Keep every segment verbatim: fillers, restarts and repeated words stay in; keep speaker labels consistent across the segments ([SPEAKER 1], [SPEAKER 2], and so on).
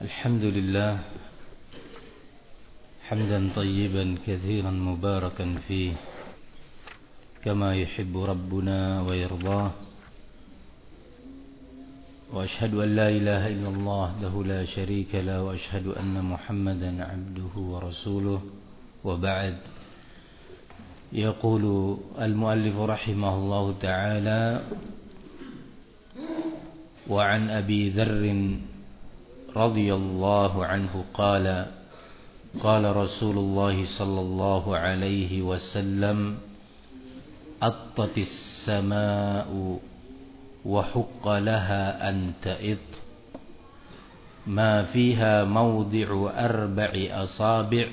[SPEAKER 1] الحمد لله حمدا طيبا كثيرا مباركا فيه كما يحب ربنا ويرضاه، وأشهد أن لا إله إلا الله وحده لا شريك له، وأشهد أن محمدا عبده ورسوله. وبعد، يقول المؤلف رحمه الله تعالى: وعن أبي ذر رضي الله عنه قال: قال رسول الله صلى الله عليه وسلم: أطت السماء وحق لها أن تئط، ما فيها موضع أربع أصابع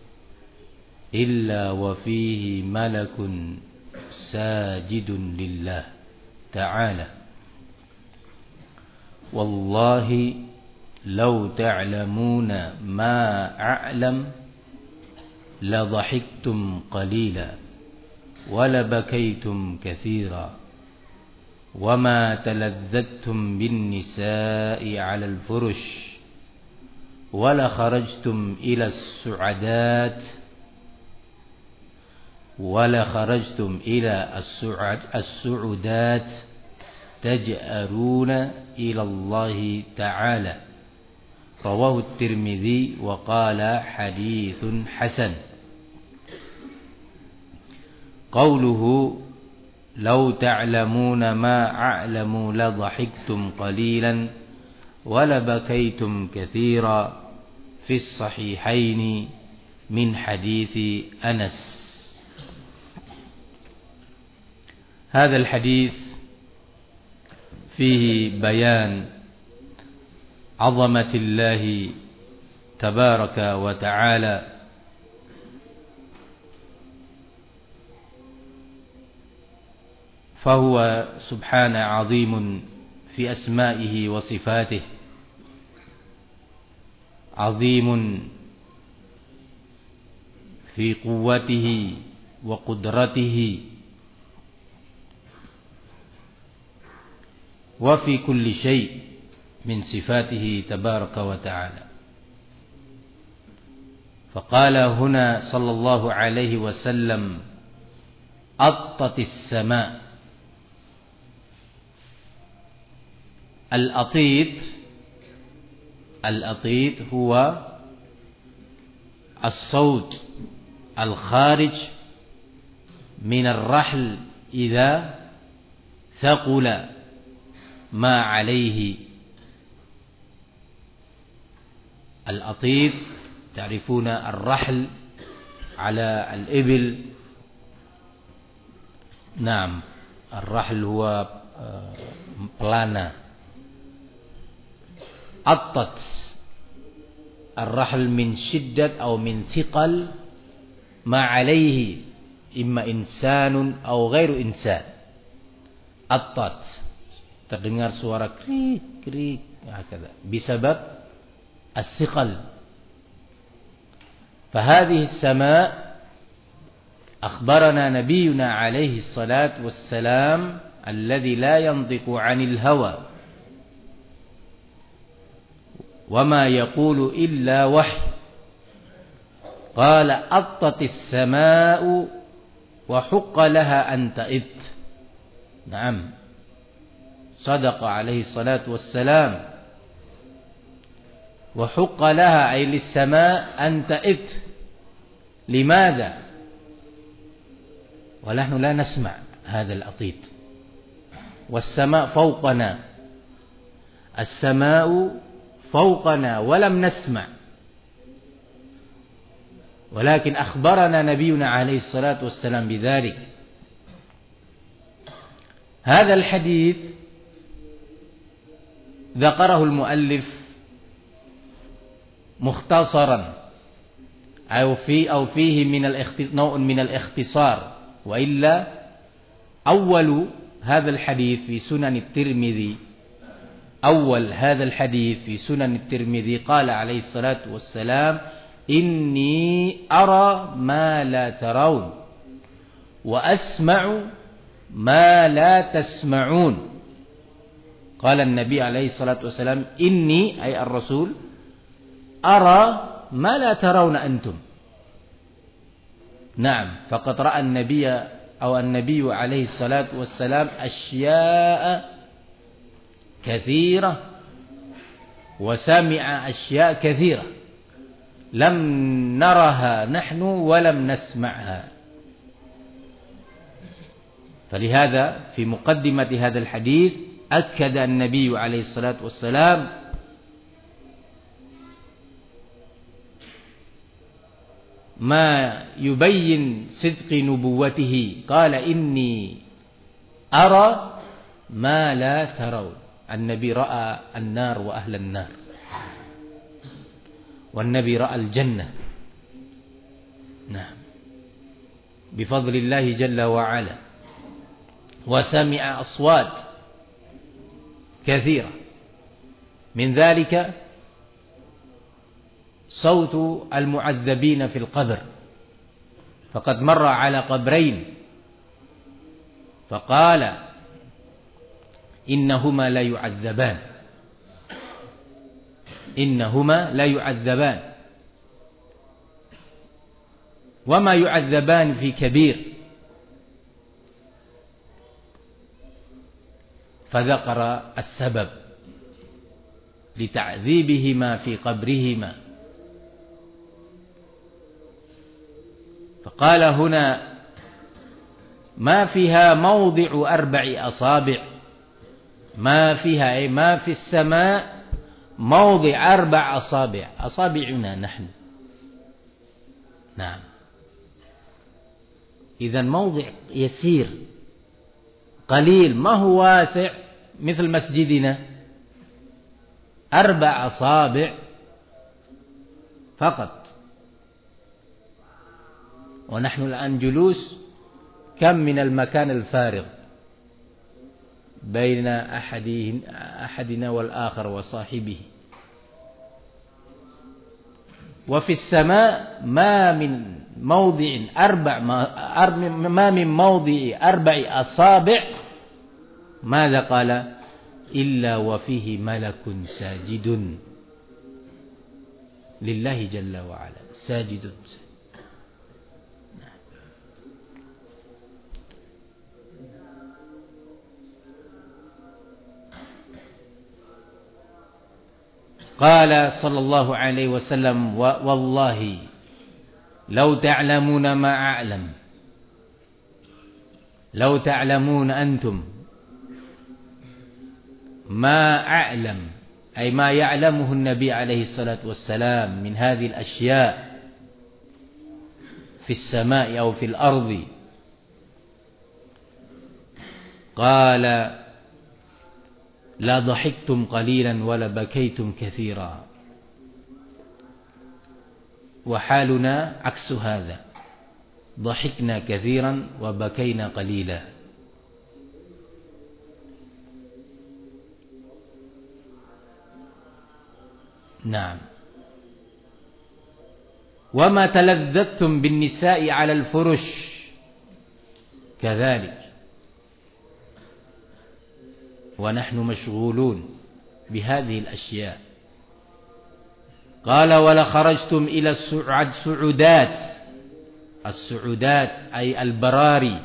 [SPEAKER 1] إلا وفيه ملك ساجد لله تعالى. والله لو تعلمون ما أعلم لضحكتم قليلا ولبكيتم كثيرا، وما تلذذتم بالنساء على الفرش ولخرجتم إلى السعدات ولخرجتم إلى السعودات تجأرون إلى الله تعالى. رواه الترمذي وقال حديث حسن. قوله لو تعلمون ما أعلم لضحكتم قليلا ولبكيتم كثيرا في الصحيحين من حديث أنس. هذا الحديث فيه بيان عظمة الله تبارك وتعالى، فهو سبحانه عظيم في أسمائه وصفاته، عظيم في قوته وقدرته، وفي كل شيء من صفاته تبارك وتعالى. فقال هنا صلى الله عليه وسلم: أطت السماء. الأطيت الأطيت هو الصوت الخارج من الرحل إذا ثقل ما عليه. الأطيت تعرفون الرحل على الإبل، نعم، الرحل هو pelana. أطت الرحل من شدة أو من ثقل ما عليه، إما إنسان أو غير إنسان. أطت terdengar suara krik krik هكذا بسبب الثقل. فهذه السماء أخبرنا نبينا عليه الصلاة والسلام الذي لا ينطق عن الهوى وما يقول إلا وحي، قال: أطت السماء وحق لها أن تئط. نعم، صدق عليه الصلاة والسلام. وحق لها أي للسماء أن تئط. لماذا؟ ونحن لا نسمع هذا الأطيط، والسماء فوقنا، السماء فوقنا ولم نسمع، ولكن أخبرنا نبينا عليه الصلاة والسلام بذلك. هذا الحديث ذكره المؤلف مختصرا، أو في أو فيه من نوع من الاختصار، وإلا أول هذا الحديث في سنن الترمذي أول هذا الحديث في سنن الترمذي قال عليه الصلاة والسلام: إني أرى ما لا ترون وأسمع ما لا تسمعون. قال النبي عليه الصلاة والسلام: إني أي الرسول أرى ما لا ترون أنتم. نعم، فقد رأى النبي أو النبي عليه الصلاة والسلام أشياء كثيرة وسمع أشياء كثيرة لم نرها نحن ولم نسمعها. فلهذا في مقدمة هذا الحديث أكد النبي عليه الصلاة والسلام ما يبين صدق نبوته، قال إني أرى ما لا ترون. النبي رأى النار وأهل النار، والنبي رأى الجنة. نعم، بفضل الله جل وعلا. وسمع أصوات كثيرة، من ذلك صوت المعذبين في القبر، فقد مر على قبرين فقال إنهما لا يعذبان إنهما لا يعذبان وما يعذبان في كبير، فذكر السبب لتعذيبهما في قبرهما، فقال هنا ما فيها موضع أربع أصابع، ما فيها أي ما في السماء موضع أربع أصابع، أصابعنا نحن. نعم، إذا موضع يسير قليل، ما هو واسع مثل مسجدنا، أربع أصابع فقط. ونحن الآن جلوس كم من المكان الفارغ بين أحدنا والآخر وصاحبه. وفي السماء ما من موضع أربع ما من موضع أربع أصابع، ماذا قال؟ إلا وفيه ملك ساجد لله جل وعلا، ساجد. قال صلى الله عليه وسلم والله لو تعلمون ما أعلم، لو تعلمون أنتم ما أعلم، أي ما يعلمه النبي عليه الصلاة والسلام من هذه الأشياء في السماء أو في الأرض، قال لا ضحكتم قليلا ولا بكيتم كثيرا. وحالنا عكس هذا، ضحكنا كثيرا وبكينا قليلا. نعم، وما تلذذتم بالنساء على الفرش كذلك، ونحن مشغولون بهذه الأشياء. قال ولخرجتم إلى السعودات، السعودات أي البراري،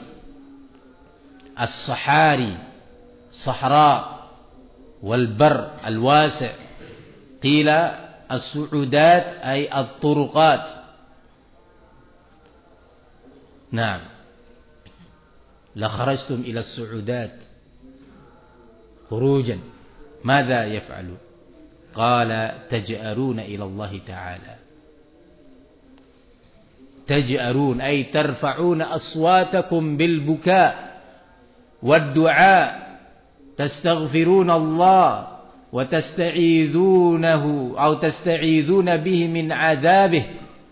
[SPEAKER 1] الصحاري، صحراء والبر الواسع. قيل السعودات أي الطرقات. نعم، لخرجتم إلى السعودات خروجا، ماذا يفعل؟ قال تجأرون إلى الله تعالى، تجأرون أي ترفعون أصواتكم بالبكاء والدعاء، تستغفرون الله وتستعيذونه أو تستعيذون به من عذابه.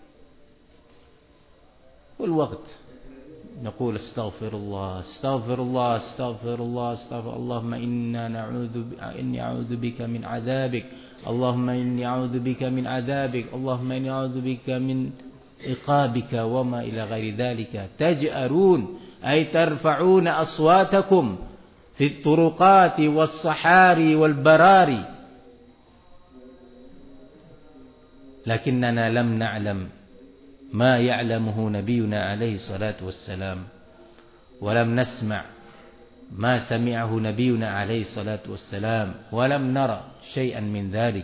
[SPEAKER 1] والوقت نقول استغفر الله استغفر الله استغفر الله استغفر اللهم إنا نعوذ إني أعوذ بك من عذابك، اللهم إني أعوذ بك من عذابك، اللهم إني أعوذ بك من عقابك، وما إلى غير ذلك. تجأرون أي ترفعون أصواتكم في الطرقات والصحاري والبراري. لكننا لم نعلم ما يعلمه نبينا عليه الصلاة والسلام، ولم نسمع ما سمعه نبينا عليه الصلاة والسلام، ولم نرى شيئا من ذلك.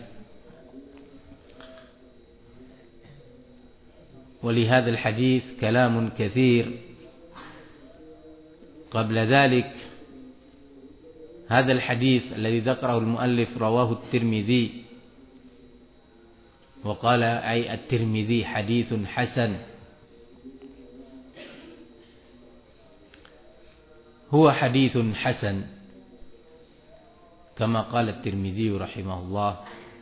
[SPEAKER 1] ولهذا الحديث كلام كثير. قبل ذلك هذا الحديث الذي ذكره المؤلف رواه الترمذي، وقال أي الترمذي حديث حسن. هو حديث حسن كما قال الترمذي رحمه الله،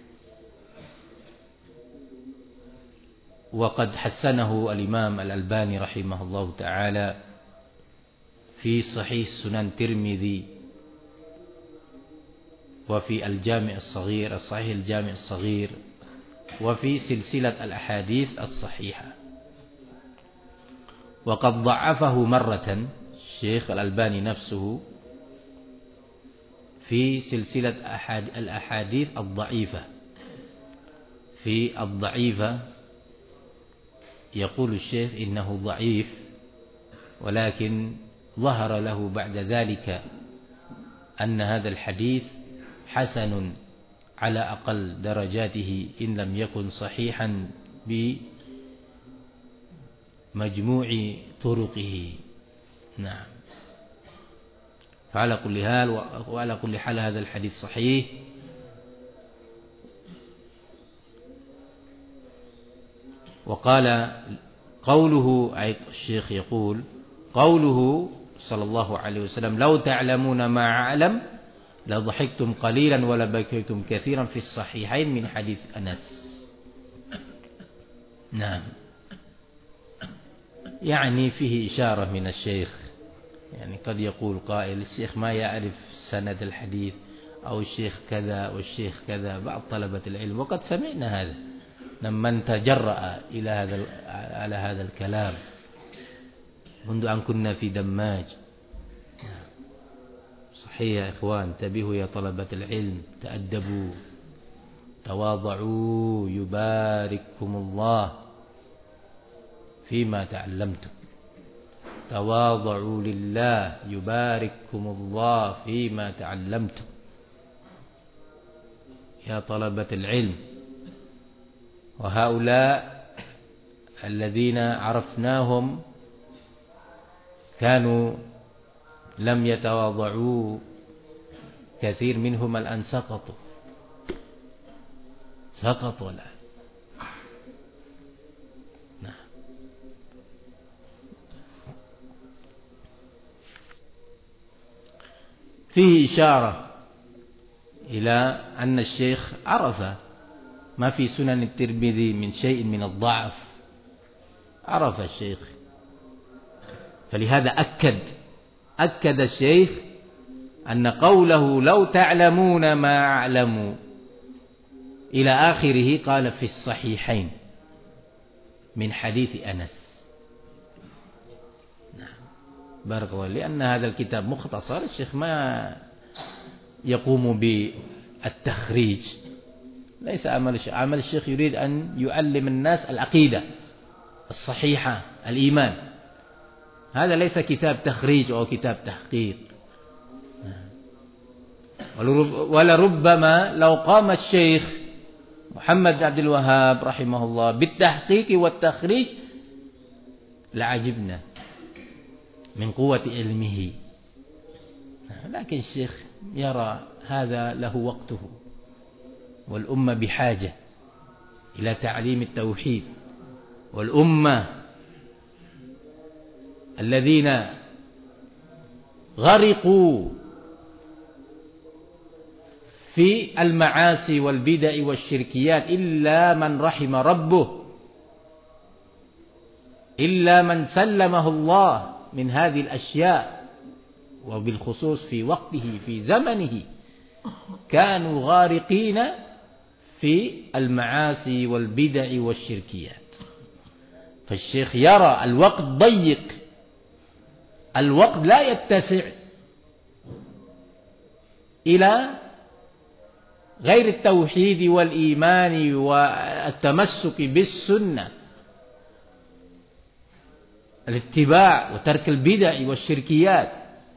[SPEAKER 1] وقد حسنه الإمام الألباني رحمه الله تعالى في صحيح سنن الترمذي، وفي الجامع الصغير الصحيح الجامع الصغير، وفي سلسلة الأحاديث الصحيحة. وقد ضعفه مرة الشيخ الألباني نفسه في سلسلة الأحاديث الضعيفة. في الضعيفة يقول الشيخ إنه ضعيف، ولكن ظهر له بعد ذلك أن هذا الحديث حسن على أقل درجاته، إن لم يكن صحيحا بمجموع طرقه. نعم. فعلى كل حال وعلى كل حال هذا الحديث صحيح. وقال قوله، أي الشيخ يقول قوله صلى الله عليه وسلم: لو تعلمون ما أعلم لضحكتم قليلا ولبكيتم كثيرا، في الصحيحين من حديث أنس. نعم. يعني فيه إشارة من الشيخ، يعني قد يقول قائل الشيخ ما يعرف سند الحديث، أو الشيخ كذا والشيخ كذا، بعض طلبة العلم، وقد سمعنا هذا لمن تجرأ إلى هذا على هذا الكلام منذ أن كنا في دماج. صحيح يا إخوان، انتبهوا يا طلبة العلم، تأدبوا، تواضعوا، يبارككم الله فيما تعلمتم. تواضعوا لله يبارككم الله فيما تعلمتم يا طلبة العلم. وهؤلاء الذين عرفناهم كانوا لم يتواضعوا، كثير منهم الآن سقطوا سقطوا الآن. نعم. فيه إشارة إلى أن الشيخ عرف ما في سنن الترمذي من شيء من الضعف، عرف الشيخ، فلهذا أكد أكد الشيخ أن قوله لو تعلمون ما أعلم إلى آخره قال في الصحيحين من حديث أنس. نعم. بارك الله. لأن هذا الكتاب مختصر، الشيخ ما يقوم بالتخريج، ليس عمل الشيخ. عمل الشيخ يريد أن يعلم الناس العقيدة الصحيحة، الإيمان. هذا ليس كتاب تخريج أو كتاب تحقيق. ولربما لو قام الشيخ محمد بن عبد الوهاب رحمه الله بالتحقيق والتخريج لعجبنا من قوة علمه، لكن الشيخ يرى هذا له وقته، والأمة بحاجة إلى تعليم التوحيد، والأمة الذين غرقوا في المعاصي والبدع والشركيات إلا من رحم ربه، إلا من سلمه الله من هذه الأشياء، وبالخصوص في وقته في زمنه كانوا غارقين في المعاصي والبدع والشركيات. فالشيخ يرى الوقت ضيق، الوقت لا يتسع إلى غير التوحيد والإيمان والتمسك بالسنة، الاتباع وترك البدع والشركيات.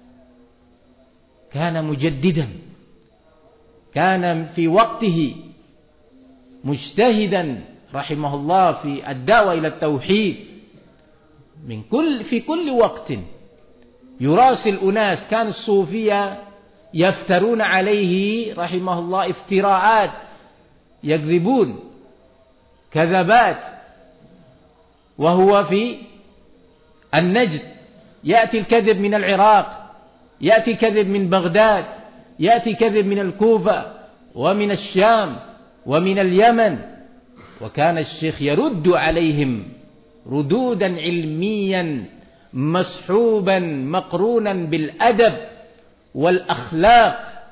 [SPEAKER 1] كان مجددا، كان في وقته مجتهدا رحمه الله في الدعوة إلى التوحيد من كل في كل وقت. يراسل أناس، كان الصوفية يفترون عليه رحمه الله افتراءات، يكذبون كذبات وهو في النجد. يأتي الكذب من العراق، يأتي كذب من بغداد، يأتي كذب من الكوفة ومن الشام ومن اليمن. وكان الشيخ يرد عليهم ردودا علميا مصحوبا مقرونا بالأدب والأخلاق.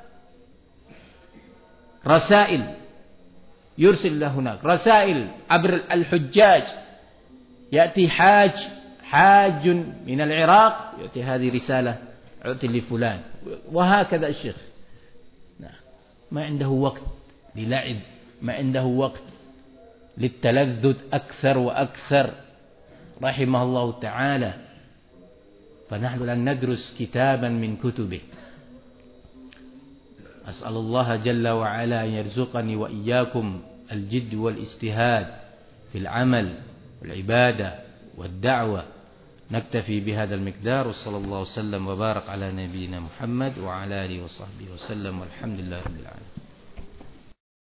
[SPEAKER 1] رسائل يرسل له هناك، رسائل عبر الحجاج. يأتي حاج حاج من العراق، يأتي هذه رسالة أعطي لفلان، وهكذا الشيخ. ما عنده وقت للعب، ما عنده وقت للتلذذ أكثر وأكثر رحمه الله تعالى. فنحن لن ندرس كتابا من كتبه. أسأل الله جل وعلا أن يرزقني وإياكم الجد والاجتهاد في العمل والعبادة والدعوة. نكتفي بهذا المقدار، وصلى الله وسلم وبارك على نبينا محمد وعلى آله وصحبه وسلم، والحمد لله رب العالمين.